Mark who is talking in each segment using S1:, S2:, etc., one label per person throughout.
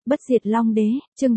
S1: Bất diệt Long Đế, chương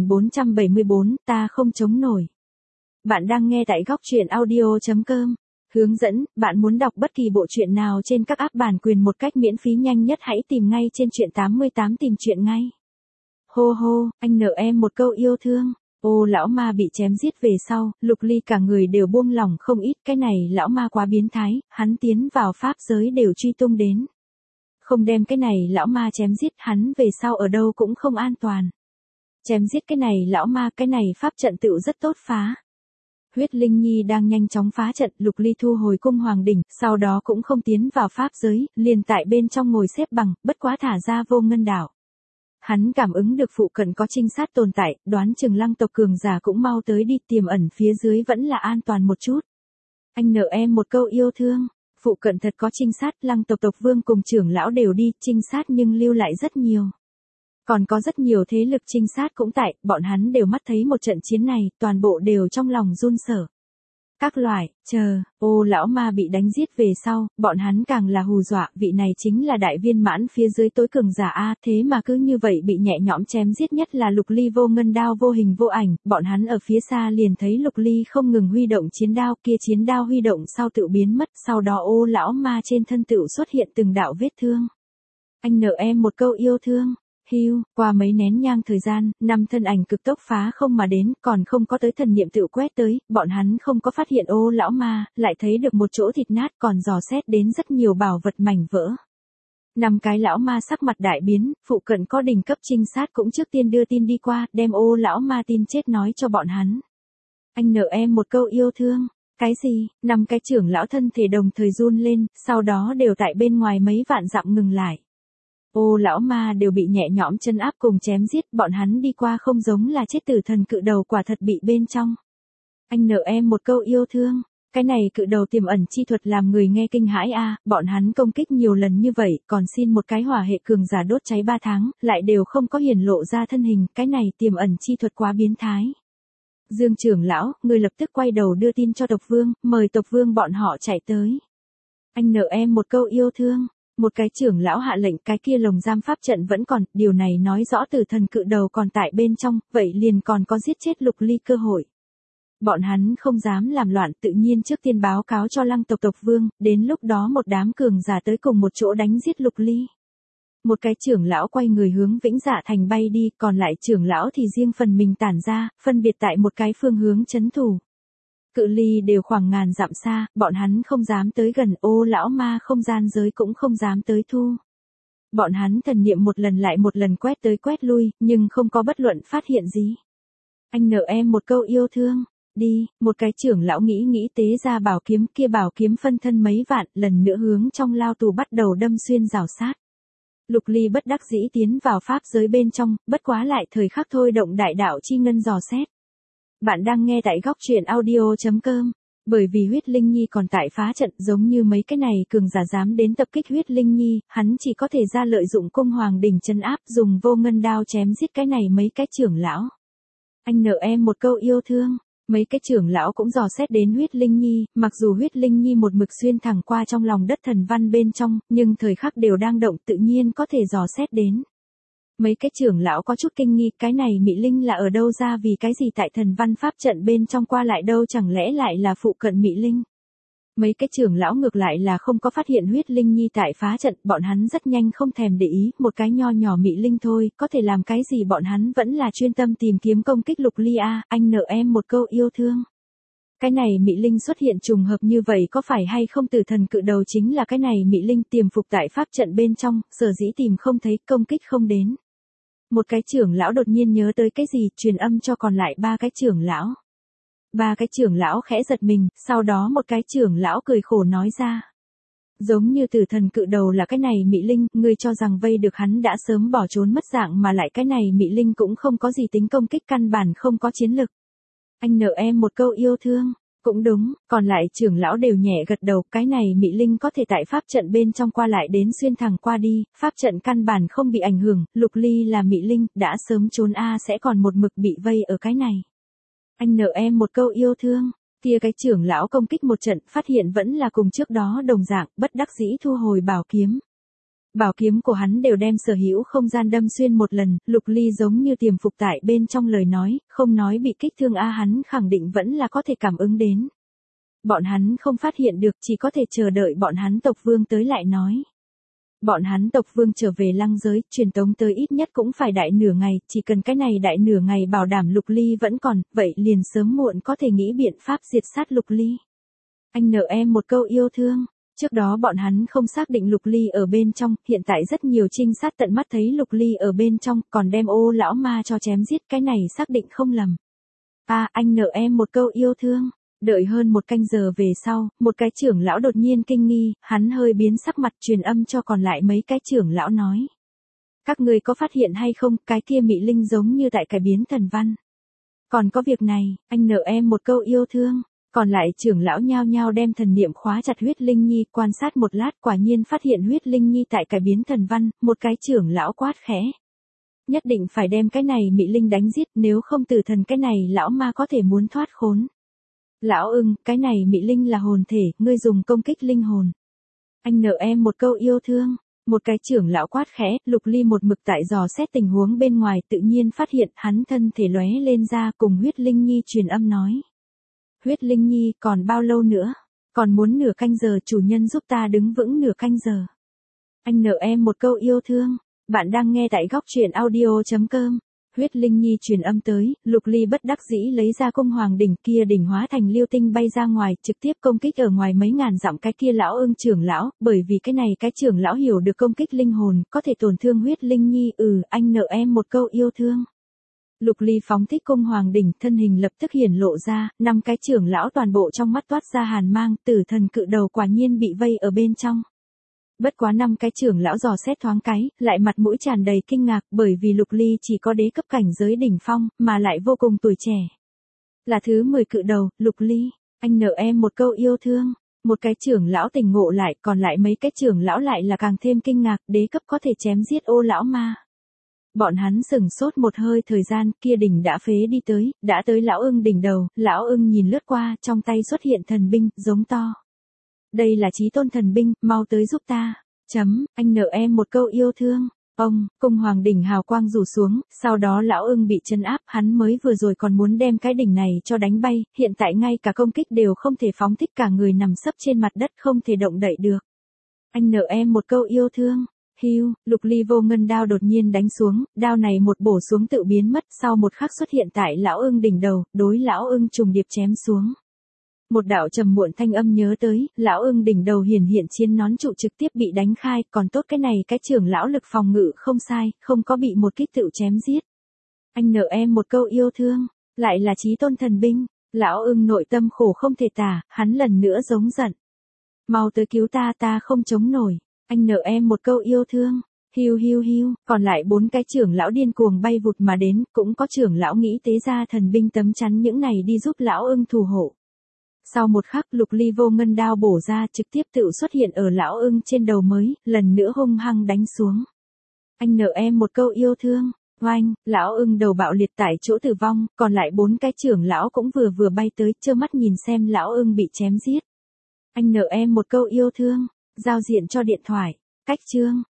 S1: 3474, ta không chống nổi. Bạn đang nghe tại góc truyện audio.com. Hướng dẫn, bạn muốn đọc bất kỳ bộ truyện nào trên các app bản quyền một cách miễn phí nhanh nhất hãy tìm ngay trên truyện 88 tìm truyện ngay. Hô hô, anh nợ em một câu yêu thương. Ô lão ma bị chém giết về sau, Lục Ly cả người đều buông lỏng không ít, cái này lão ma quá biến thái, hắn tiến vào pháp giới đều truy tung đến. Không đem cái này lão ma chém giết hắn về sau ở đâu cũng không an toàn. Chém giết cái này lão ma, cái này pháp trận tựu rất tốt phá. Huyết Linh Nhi đang nhanh chóng phá trận, Lục Ly thu hồi cung hoàng đỉnh, sau đó cũng không tiến vào pháp giới, liền tại bên trong ngồi xếp bằng, bất quá thả ra vô ngân đảo. Hắn cảm ứng được phụ cận có trinh sát tồn tại, đoán chừng Lăng tộc cường giả cũng mau tới đi, tiềm ẩn phía dưới vẫn là an toàn một chút. Anh nợ em một câu yêu thương. Phụ cận thật có trinh sát, Lăng tộc tộc vương cùng trưởng lão đều đi, trinh sát nhưng lưu lại rất nhiều. Còn có rất nhiều thế lực trinh sát cũng tại, bọn hắn đều mắt thấy một trận chiến này, toàn bộ đều trong lòng run sợ. Các loại, ô lão ma bị đánh giết về sau, bọn hắn càng là hù dọa, vị này chính là đại viên mãn phía dưới tối cường giả A, thế mà cứ như vậy bị nhẹ nhõm chém giết, nhất là Lục Ly vô ngân đao vô hình vô ảnh, bọn hắn ở phía xa liền thấy Lục Ly không ngừng huy động chiến đao, kia chiến đao huy động sau tự biến mất, sau đó ô lão ma trên thân tự xuất hiện từng đạo vết thương. Anh nợ em một câu yêu thương. Hưu, qua mấy nén nhang thời gian, 5 thân ảnh cực tốc phá không mà đến, còn không có tới thần niệm tự quét tới, bọn hắn không có phát hiện ô lão ma, lại thấy được một chỗ thịt nát còn dò xét đến rất nhiều bảo vật mảnh vỡ. 5 cái lão ma sắc mặt đại biến, phụ cận có đỉnh cấp trinh sát cũng trước tiên đưa tin đi qua, đem ô lão ma tin chết nói cho bọn hắn. Anh nợ em một câu yêu thương. Cái gì? 5 cái trưởng lão thân thể đồng thời run lên, sau đó đều tại bên ngoài mấy vạn dặm ngừng lại. Ô lão ma đều bị nhẹ nhõm chân áp cùng chém giết, bọn hắn đi qua không giống là chết tử thần cự đầu, quả thật bị bên trong. Anh nợ em một câu yêu thương. Cái này cự đầu tiềm ẩn chi thuật làm người nghe kinh hãi a, bọn hắn công kích nhiều lần như vậy, còn xin một cái hỏa hệ cường giả đốt cháy 3 tháng, lại đều không có hiển lộ ra thân hình, cái này tiềm ẩn chi thuật quá biến thái. Dương trưởng lão, người lập tức quay đầu đưa tin cho tộc vương, mời tộc vương bọn họ chạy tới. Anh nợ em một câu yêu thương. Một cái trưởng lão hạ lệnh, cái kia lồng giam pháp trận vẫn còn, điều này nói rõ tử thần cự đầu còn tại bên trong, vậy liền còn có giết chết Lục Ly cơ hội. Bọn hắn không dám làm loạn, tự nhiên trước tiên báo cáo cho Lăng tộc tộc vương, đến lúc đó một đám cường giả tới cùng một chỗ đánh giết Lục Ly. Một cái trưởng lão quay người hướng Vĩnh Dạ Thành bay đi, còn lại trưởng lão thì riêng phần mình tản ra, phân biệt tại một cái phương hướng trấn thủ. Cự ly đều khoảng ngàn dặm xa, bọn hắn không dám tới gần, ô lão ma không gian giới cũng không dám tới thu. Bọn hắn thần niệm một lần lại một lần quét tới quét lui, nhưng không có bất luận phát hiện gì. Anh nợ em một câu yêu thương. Đi, một cái trưởng lão nghĩ tế ra bảo kiếm, kia bảo kiếm phân thân mấy vạn, lần nữa hướng trong lao tù bắt đầu đâm xuyên rào sát. Lục Ly bất đắc dĩ tiến vào pháp giới bên trong, bất quá lại thời khắc thôi động đại đạo chi ngân dò xét. Bạn đang nghe tại góc truyện audio.com. Bởi vì Huyết Linh Nhi còn tại phá trận, giống như mấy cái này cường giả dám đến tập kích Huyết Linh Nhi, hắn chỉ có thể ra lợi dụng cung hoàng đỉnh trấn áp, dùng vô ngân đao chém giết cái này mấy cái trưởng lão. Anh nợ em một câu yêu thương. Mấy cái trưởng lão cũng dò xét đến Huyết Linh Nhi, mặc dù Huyết Linh Nhi một mực xuyên thẳng qua trong lòng đất thần văn bên trong, nhưng thời khắc đều đang động, tự nhiên có thể dò xét đến. Mấy cái trưởng lão có chút kinh nghi, cái này Mị Linh là ở đâu ra, vì cái gì tại thần văn pháp trận bên trong qua lại đâu, chẳng lẽ lại là phụ cận Mị Linh. Mấy cái trưởng lão ngược lại là không có phát hiện Huyết Linh Nhi tại phá trận, bọn hắn rất nhanh không thèm để ý, một cái nho nhỏ Mị Linh thôi, có thể làm cái gì, bọn hắn vẫn là chuyên tâm tìm kiếm công kích Lục Ly a, anh nợ em một câu yêu thương. Cái này Mị Linh xuất hiện trùng hợp như vậy có phải hay không tử thần cự đầu chính là cái này Mị Linh tiềm phục tại pháp trận bên trong, sở dĩ tìm không thấy, công kích không đến. Một cái trưởng lão đột nhiên nhớ tới cái gì, truyền âm cho còn lại 3 cái trưởng lão. 3 cái trưởng lão khẽ giật mình, sau đó một cái trưởng lão cười khổ nói ra. Giống như tử thần cự đầu là cái này Mị Linh, ngươi cho rằng vây được hắn đã sớm bỏ trốn mất dạng, mà lại cái này Mị Linh cũng không có gì tính công kích, căn bản không có chiến lực. Anh nợ em một câu yêu thương. Cũng đúng, còn lại trưởng lão đều nhẹ gật đầu, cái này Mị Linh có thể tại pháp trận bên trong qua lại đến xuyên thẳng qua đi, pháp trận căn bản không bị ảnh hưởng, Lục Ly là Mị Linh, đã sớm trốn a, sẽ còn một mực bị vây ở cái này. Anh nợ em một câu yêu thương. Kia cái trưởng lão công kích một trận, phát hiện vẫn là cùng trước đó đồng dạng, bất đắc dĩ thu hồi bảo kiếm. Bảo kiếm của hắn đều đem sở hữu không gian đâm xuyên một lần, Lục Ly giống như tiềm phục tại bên trong lời nói, không nói bị kích thương hắn khẳng định vẫn là có thể cảm ứng đến. Bọn hắn không phát hiện được, chỉ có thể chờ đợi bọn hắn tộc vương tới lại nói. Bọn hắn tộc vương trở về lăng giới, truyền tống tới ít nhất cũng phải đại nửa ngày, chỉ cần cái này đại nửa ngày bảo đảm Lục Ly vẫn còn, vậy liền sớm muộn có thể nghĩ biện pháp diệt sát Lục Ly. Anh nợ em một câu yêu thương. Trước đó bọn hắn không xác định Lục Ly ở bên trong, hiện tại rất nhiều trinh sát tận mắt thấy Lục Ly ở bên trong, còn đem Ô lão ma cho chém giết, cái này xác định không lầm. Anh nợ em một câu yêu thương. Đợi hơn một canh giờ về sau, một cái trưởng lão đột nhiên kinh nghi, hắn hơi biến sắc mặt truyền âm cho còn lại mấy cái trưởng lão nói. Các người có phát hiện hay không, cái kia mị linh giống như tại cải biến thần văn. Còn có việc này, anh nợ em một câu yêu thương. Còn lại trưởng lão nhao nhao đem thần niệm khóa chặt huyết linh nhi, quan sát một lát quả nhiên phát hiện huyết linh nhi tại cải biến thần văn, một cái trưởng lão quát khẽ. Nhất định phải đem cái này mị linh đánh giết, nếu không từ thần cái này lão ma có thể muốn thoát khốn. Lão ưng, cái này mị linh là hồn thể, ngươi dùng công kích linh hồn. Anh nợ em một câu yêu thương. Một cái trưởng lão quát khẽ, Lục Ly một mực tại dò xét tình huống bên ngoài, tự nhiên phát hiện hắn thân thể lóe lên ra, cùng huyết linh nhi truyền âm nói. Huyết linh nhi, còn bao lâu nữa? Còn muốn nửa canh giờ, chủ nhân giúp ta đứng vững nửa canh giờ. Anh nợ em một câu yêu thương. Bạn đang nghe tại góc truyện audio.com. Huyết linh nhi truyền âm tới, Lục Ly bất đắc dĩ lấy ra cung hoàng đỉnh kia, đỉnh hóa thành liêu tinh bay ra ngoài, trực tiếp công kích ở ngoài mấy ngàn dặm cái kia lão ưng trưởng lão, bởi vì cái này cái trưởng lão hiểu được công kích linh hồn, có thể tổn thương huyết linh nhi, anh nợ em một câu yêu thương. Lục Ly phóng thích cung hoàng đỉnh, thân hình lập tức hiển lộ ra, 5 cái trưởng lão toàn bộ trong mắt toát ra hàn mang, tử thần cự đầu quả nhiên bị vây ở bên trong. Bất quá 5 cái trưởng lão dò xét thoáng cái, lại mặt mũi tràn đầy kinh ngạc, bởi vì Lục Ly chỉ có đế cấp cảnh giới đỉnh phong, mà lại vô cùng tuổi trẻ. Là thứ 10 cự đầu, Lục Ly, anh nợ em một câu yêu thương. Một cái trưởng lão tỉnh ngộ lại, còn lại mấy cái trưởng lão lại là càng thêm kinh ngạc, đế cấp có thể chém giết Ô lão ma. Bọn hắn sừng sốt một hơi thời gian, kia đỉnh đã phế đi tới, đã tới lão ưng đỉnh đầu, lão ưng nhìn lướt qua, trong tay xuất hiện thần binh, giống to. Đây là chí tôn thần binh, mau tới giúp ta. Anh nợ em một câu yêu thương. Cung hoàng đỉnh hào quang rủ xuống, sau đó lão ưng bị trấn áp, hắn mới vừa rồi còn muốn đem cái đỉnh này cho đánh bay, hiện tại ngay cả công kích đều không thể phóng thích, cả người nằm sấp trên mặt đất không thể động đậy được. Anh nợ em một câu yêu thương. Hưu, Lục Ly vô ngân đao đột nhiên đánh xuống, đao này một bổ xuống tự biến mất, sau một khắc xuất hiện tại lão ưng đỉnh đầu, đối lão ưng trùng điệp chém xuống. Một đạo trầm muộn thanh âm nhớ tới, lão ưng đỉnh đầu hiển hiện chiến nón trụ trực tiếp bị đánh khai, còn tốt cái này cái trưởng lão lực phòng ngự không sai, không có bị một kích tự chém giết. Anh nợ em một câu yêu thương, lại là chí tôn thần binh, lão ưng nội tâm khổ không thể tả, hắn lần nữa giống giận. Mau tới cứu ta, ta không chống nổi. Anh nợ em một câu yêu thương. Hiu, còn lại 4 cái trưởng lão điên cuồng bay vụt mà đến, cũng có trưởng lão nghĩ tế ra thần binh tấm chắn những này đi giúp lão ưng thủ hộ. Sau một khắc, Lục Ly vô ngân đao bổ ra, trực tiếp tự xuất hiện ở lão ưng trên đầu mới, lần nữa hung hăng đánh xuống. Anh nợ em một câu yêu thương. Oanh, lão ưng đầu bạo liệt tại chỗ tử vong, còn lại 4 cái trưởng lão cũng vừa bay tới, trơ mắt nhìn xem lão ưng bị chém giết. Anh nợ em một câu yêu thương. Giao diện cho điện thoại. Cách chương.